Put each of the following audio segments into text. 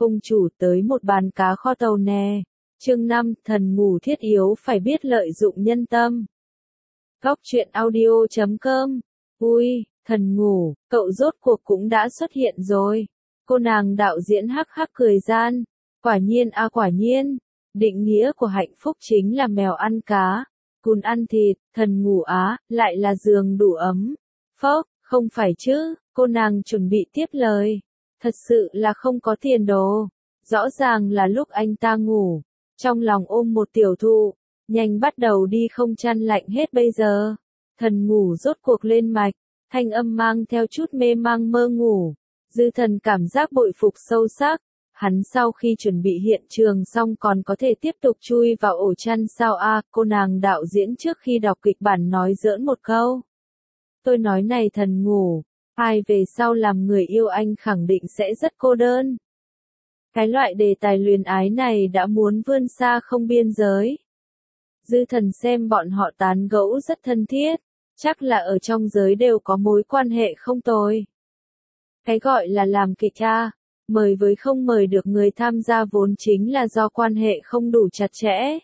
Ông chủ tới một bàn cá kho tàu nè. Chương 5, thần ngủ thiết yếu phải biết lợi dụng nhân tâm. Góc truyện audio.com. Ui, thần ngủ, cậu rốt cuộc cũng đã xuất hiện rồi. Cô nàng đạo diễn hắc hắc cười gian. Quả nhiên à quả nhiên. Định nghĩa của hạnh phúc chính là mèo ăn cá, cún ăn thịt, thần ngủ á, lại là giường đủ ấm. Phốc, không phải chứ, cô nàng chuẩn bị tiếp lời. Thật sự là không có tiền đồ. Rõ ràng là lúc anh ta ngủ, trong lòng ôm một tiểu thụ, nhanh bắt đầu đi không chăn lạnh hết bây giờ. Thần ngủ rốt cuộc lên mạch, thanh âm mang theo chút mê mang mơ ngủ. Dư thần cảm giác bội phục sâu sắc. Hắn sau khi chuẩn bị hiện trường xong còn có thể tiếp tục chui vào ổ chăn sao a? Cô nàng đạo diễn trước khi đọc kịch bản nói giỡn một câu. Tôi nói này thần ngủ, ai về sau làm người yêu anh khẳng định sẽ rất cô đơn. Cái loại đề tài luyến ái này đã muốn vươn xa không biên giới. Dư thần xem bọn họ tán gẫu rất thân thiết, chắc là ở trong giới đều có mối quan hệ không tồi. Cái gọi là làm kịch a, mời với không mời được người tham gia vốn chính là do quan hệ không đủ chặt chẽ.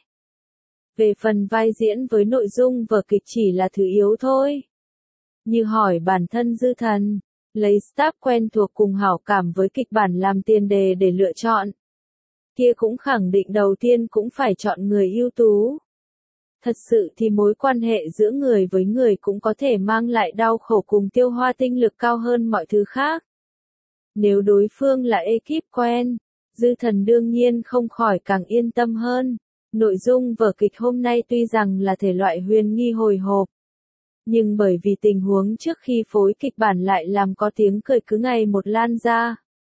Về phần vai diễn với nội dung vở kịch chỉ là thứ yếu thôi. Như hỏi bản thân dư thần, lấy staff quen thuộc cùng hảo cảm với kịch bản làm tiền đề để lựa chọn. Kia cũng khẳng định đầu tiên cũng phải chọn người ưu tú. Thật sự thì mối quan hệ giữa người với người cũng có thể mang lại đau khổ cùng tiêu hoa tinh lực cao hơn mọi thứ khác. Nếu đối phương là ekip quen, dư thần đương nhiên không khỏi càng yên tâm hơn. Nội dung vở kịch hôm nay tuy rằng là thể loại huyền nghi hồi hộp, nhưng bởi vì tình huống trước khi phối kịch bản lại làm có tiếng cười cứ ngày một lan ra.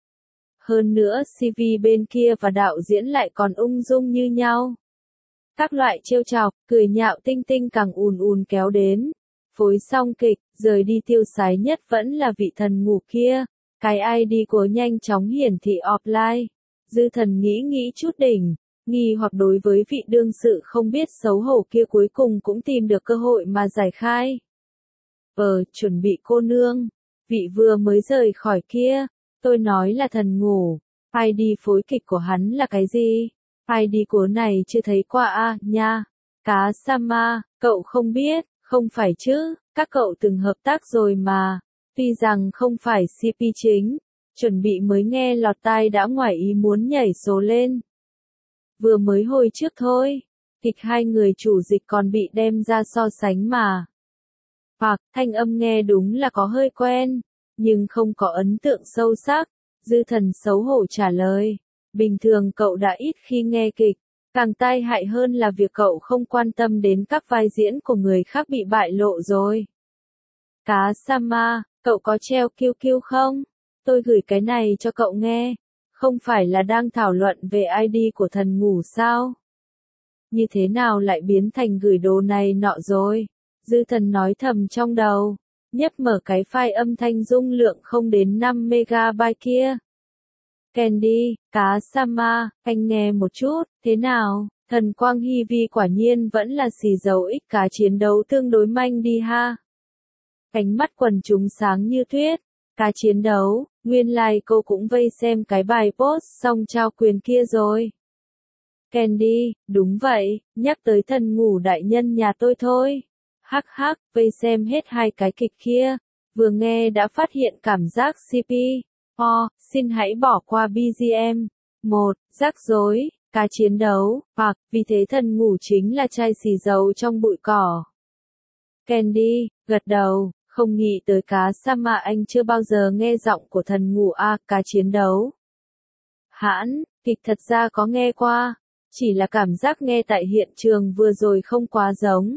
Hơn nữa CV bên kia và đạo diễn lại còn ung dung như nhau. Các loại trêu chọc, cười nhạo tinh tinh càng ùn ùn kéo đến. Phối xong kịch, rời đi tiêu sái nhất vẫn là vị thần ngủ kia. Cái ID của nhanh chóng hiển thị offline. Dư thần nghĩ chút đỉnh, nghi hoặc đối với vị đương sự không biết xấu hổ kia cuối cùng cũng tìm được cơ hội mà giải khai. Chuẩn bị cô nương, vị vừa mới rời khỏi kia, tôi nói là thần ngủ, ID phối kịch của hắn là cái gì? ID của này chưa thấy qua a nha, cá Sama, cậu không biết, không phải chứ, các cậu từng hợp tác rồi mà. Tuy rằng không phải CP chính, chuẩn bị mới nghe lọt tai đã ngoài ý muốn nhảy số lên. Vừa mới hồi trước thôi, kịch hai người chủ dịch còn bị đem ra so sánh mà. Hoặc, thanh âm nghe đúng là có hơi quen, nhưng không có ấn tượng sâu sắc. Dư thần xấu hổ trả lời, bình thường cậu đã ít khi nghe kịch, càng tai hại hơn là việc cậu không quan tâm đến các vai diễn của người khác bị bại lộ rồi. Cá Sama, cậu có treo QQ không? Tôi gửi cái này cho cậu nghe. Không phải là đang thảo luận về ID của thần ngủ sao? Như thế nào lại biến thành gửi đồ này nọ rồi? Dư thần nói thầm trong đầu. Nhấp mở cái file âm thanh dung lượng không đến 5 MB kia. Candy, cá Sama, anh nghe một chút, thế nào? Thần Quang Hy Vi quả nhiên vẫn là xì dầu ích cá chiến đấu tương đối manh đi ha. Cánh mắt quần chúng sáng như tuyết, cá chiến đấu, nguyên lai cô cũng vây xem cái bài post xong trao quyền kia rồi. Candy, đúng vậy, nhắc tới thần ngủ đại nhân nhà tôi thôi. Hắc hắc, vây xem hết hai cái kịch kia, vừa nghe đã phát hiện cảm giác CP. Xin hãy bỏ qua BGM. Rắc rối, cá chiến đấu, hoặc, vì thế thần ngủ chính là chai xì dầu trong bụi cỏ. Candy, gật đầu. Không nghĩ tới cá Sama anh chưa bao giờ nghe giọng của thần ngủ a, cá chiến đấu. Hãn, kịch thật ra có nghe qua, chỉ là cảm giác nghe tại hiện trường vừa rồi không quá giống.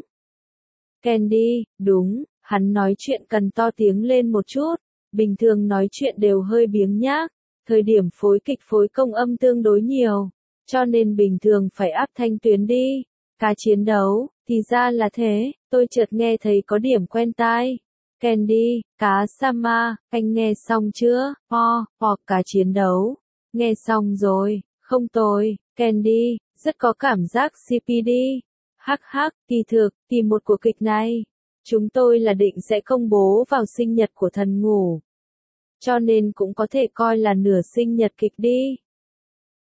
Candy, đúng, hắn nói chuyện cần to tiếng lên một chút, bình thường nói chuyện đều hơi biếng nhác, thời điểm phối kịch phối công âm tương đối nhiều, cho nên bình thường phải áp thanh tuyến đi. Cá chiến đấu, thì ra là thế, tôi chợt nghe thấy có điểm quen tai. Candy, cá Sama, anh nghe xong chưa? Cá chiến đấu. Nghe xong rồi, không tồi, Candy, rất có cảm giác CPD. Hắc hắc, kỳ thực, kỳ một của kịch này, chúng tôi là định sẽ công bố vào sinh nhật của thần ngủ. Cho nên cũng có thể coi là nửa sinh nhật kịch đi.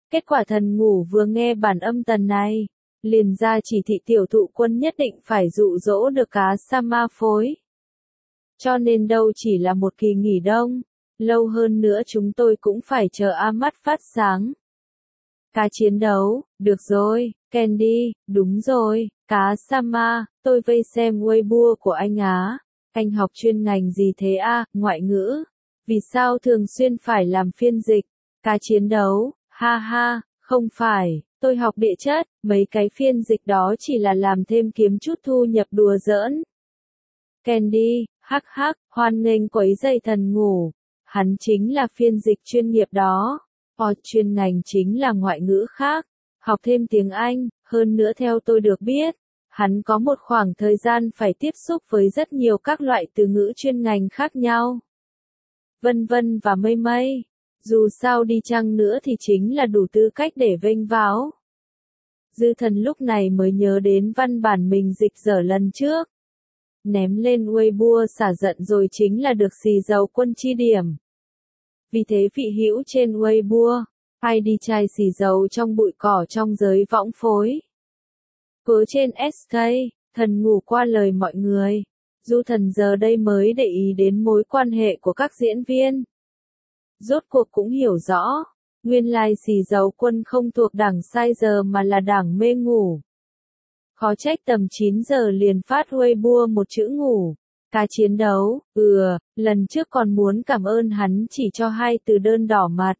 Kết quả thần ngủ vừa nghe bản âm tần này, liền ra chỉ thị tiểu thụ quân nhất định phải dụ dỗ được cá sa ma phối. Cho nên đâu chỉ là một kỳ nghỉ đông, lâu hơn nữa chúng tôi cũng phải chờ mắt phát sáng. Cá chiến đấu, được rồi, Candy, đúng rồi, cá sa ma, tôi vây xem Weibo của anh á. Anh học chuyên ngành gì thế à, ngoại ngữ? Vì sao thường xuyên phải làm phiên dịch? Cá chiến đấu, ha ha, không phải, tôi học địa chất, mấy cái phiên dịch đó chỉ là làm thêm kiếm chút thu nhập đùa giỡn. Candy, hắc hắc, hoan nghênh quấy rầy thần ngủ. Hắn chính là phiên dịch chuyên nghiệp đó. Chuyên ngành chính là ngoại ngữ khác, học thêm tiếng Anh, hơn nữa theo tôi được biết, hắn có một khoảng thời gian phải tiếp xúc với rất nhiều các loại từ ngữ chuyên ngành khác nhau. Vân vân và mây mây, dù sao đi chăng nữa thì chính là đủ tư cách để vênh váo. Dư Thần lúc này mới nhớ đến văn bản mình dịch dở lần trước. Ném lên Weibo xả giận rồi chính là được xì dầu quân chi điểm. Vì thế vị hữu trên Weibo, hay đi chai xì dầu trong bụi cỏ trong giới võng phối. Cứ trên SK, thần ngủ qua lời mọi người. Du Thần giờ đây mới để ý đến mối quan hệ của các diễn viên. Rốt cuộc cũng hiểu rõ, nguyên lai xì dầu quân không thuộc đảng sai giờ mà là đảng mê ngủ. Khó trách tầm 9 giờ liền phát Weibo một chữ ngủ. Cá chiến đấu, lần trước còn muốn cảm ơn hắn chỉ cho 2 từ đơn đỏ mặt.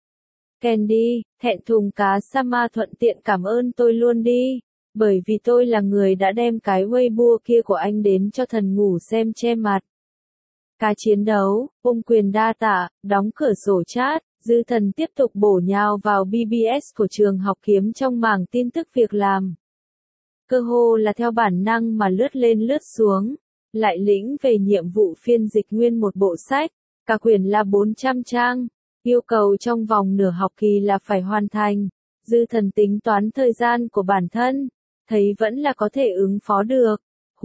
Candy, thẹn thùng cá sa ma thuận tiện cảm ơn tôi luôn đi, bởi vì tôi là người đã đem cái Weibo kia của anh đến cho thần ngủ xem che mặt. Cá chiến đấu, ôm quyền đa tạ, đóng cửa sổ chat, Dư Thần tiếp tục bổ nhào vào BBS của trường học kiếm trong mảng tin tức việc làm. Cơ hồ là theo bản năng mà lướt lên lướt xuống. Lại lĩnh về nhiệm vụ phiên dịch nguyên một bộ sách, cả quyển là 400 trang, yêu cầu trong vòng nửa học kỳ là phải hoàn thành. Dư Thần tính toán thời gian của bản thân, thấy vẫn là có thể ứng phó được.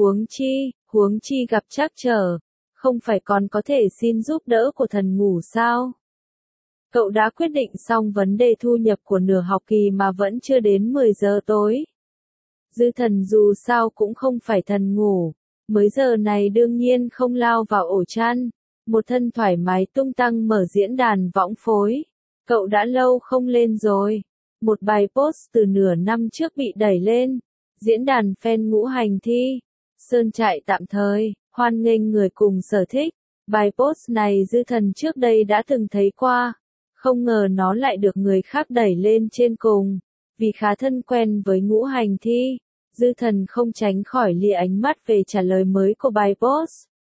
Huống chi gặp trắc trở, không phải còn có thể xin giúp đỡ của thần ngủ sao? Cậu đã quyết định xong vấn đề thu nhập của nửa học kỳ mà vẫn chưa đến 10 giờ tối. Dư Thần dù sao cũng không phải thần ngủ. Mới giờ này đương nhiên không lao vào ổ chăn, một thân thoải mái tung tăng mở diễn đàn võng phối. Cậu đã lâu không lên rồi. Một bài post từ nửa năm trước bị đẩy lên. Diễn đàn fan ngũ hành thi. Sơn trại tạm thời, hoan nghênh người cùng sở thích. Bài post này Dư Thần trước đây đã từng thấy qua. Không ngờ nó lại được người khác đẩy lên trên cùng. Vì khá thân quen với ngũ hành thi. Dư Thần không tránh khỏi lìa ánh mắt về trả lời mới của bài post.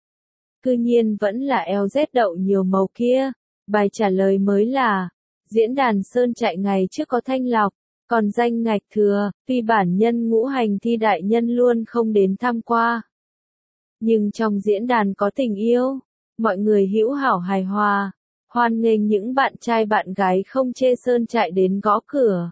Cư nhiên vẫn là LZ đậu nhiều màu kia. Bài trả lời mới là, diễn đàn Sơn Trại ngày trước có thanh lọc, còn danh ngạch thừa, tuy bản nhân ngũ hành thi đại nhân luôn không đến tham qua. Nhưng trong diễn đàn có tình yêu, mọi người hữu hảo hài hòa, hoan nghênh những bạn trai bạn gái không chê Sơn Trại đến gõ cửa.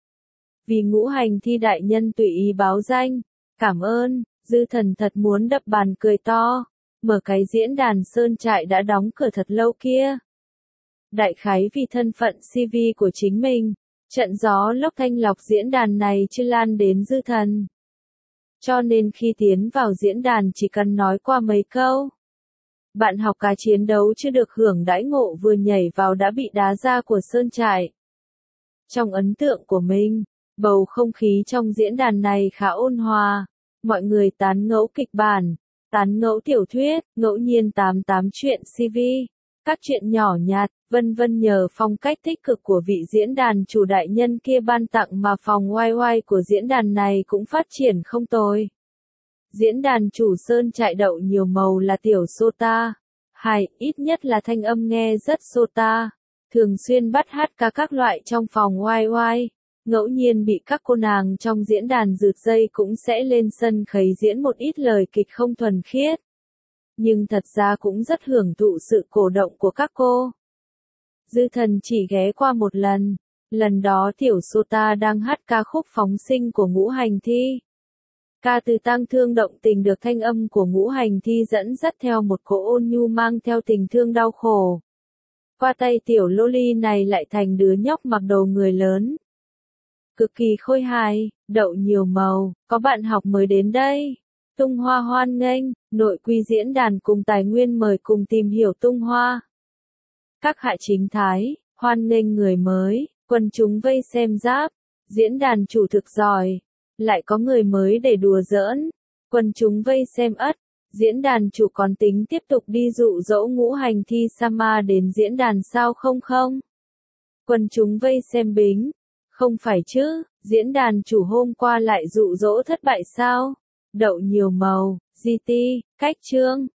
Vì ngũ hành thi đại nhân tùy ý báo danh, cảm ơn, Dư Thần thật muốn đập bàn cười to, mở cái diễn đàn Sơn Trại đã đóng cửa thật lâu kia. Đại khái vì thân phận CV của chính mình, trận gió lốc thanh lọc diễn đàn này chưa lan đến Dư Thần. Cho nên khi tiến vào diễn đàn chỉ cần nói qua mấy câu. Bạn học cá chiến đấu chưa được hưởng đãi ngộ vừa nhảy vào đã bị đá ra của Sơn Trại. Trong ấn tượng của mình, bầu không khí trong diễn đàn này khá ôn hòa, mọi người tán ngẫu kịch bản, tán ngẫu tiểu thuyết, ngẫu nhiên tám chuyện CV, các chuyện nhỏ nhặt, vân vân nhờ phong cách tích cực của vị diễn đàn chủ đại nhân kia ban tặng mà phòng YY của diễn đàn này cũng phát triển không tồi. Diễn đàn chủ Sơn Trại đậu nhiều màu là tiểu Sota, ít nhất là thanh âm nghe rất Sota, thường xuyên bắt hát ca các loại trong phòng YY. Ngẫu nhiên bị các cô nàng trong diễn đàn rượt dây cũng sẽ lên sân khấu diễn một ít lời kịch không thuần khiết. Nhưng thật ra cũng rất hưởng thụ sự cổ động của các cô. Dư Thần chỉ ghé qua một lần đó tiểu Sota đang hát ca khúc phóng sinh của ngũ hành thi. Ca từ tang thương động tình được thanh âm của ngũ hành thi dẫn dắt theo một cỗ ôn nhu mang theo tình thương đau khổ. Qua tay tiểu loli này lại thành đứa nhóc mặc đồ người lớn. Cực kỳ khôi hài, đậu nhiều màu, có bạn học mới đến đây. Tung Hoa hoan nghênh, nội quy diễn đàn cùng tài nguyên mời cùng tìm hiểu Tung Hoa. Các hạ chính thái, hoan nghênh người mới, quần chúng vây xem giáp, diễn đàn chủ thực giỏi, lại có người mới để đùa giỡn, quần chúng vây xem ất, diễn đàn chủ còn tính tiếp tục đi dụ dỗ Ngũ Hành Thi Sama đến diễn đàn sao không không? Quần chúng vây xem bính, không phải chứ, diễn đàn chủ hôm qua lại dụ dỗ thất bại sao? Đậu nhiều màu, GT, cách chương.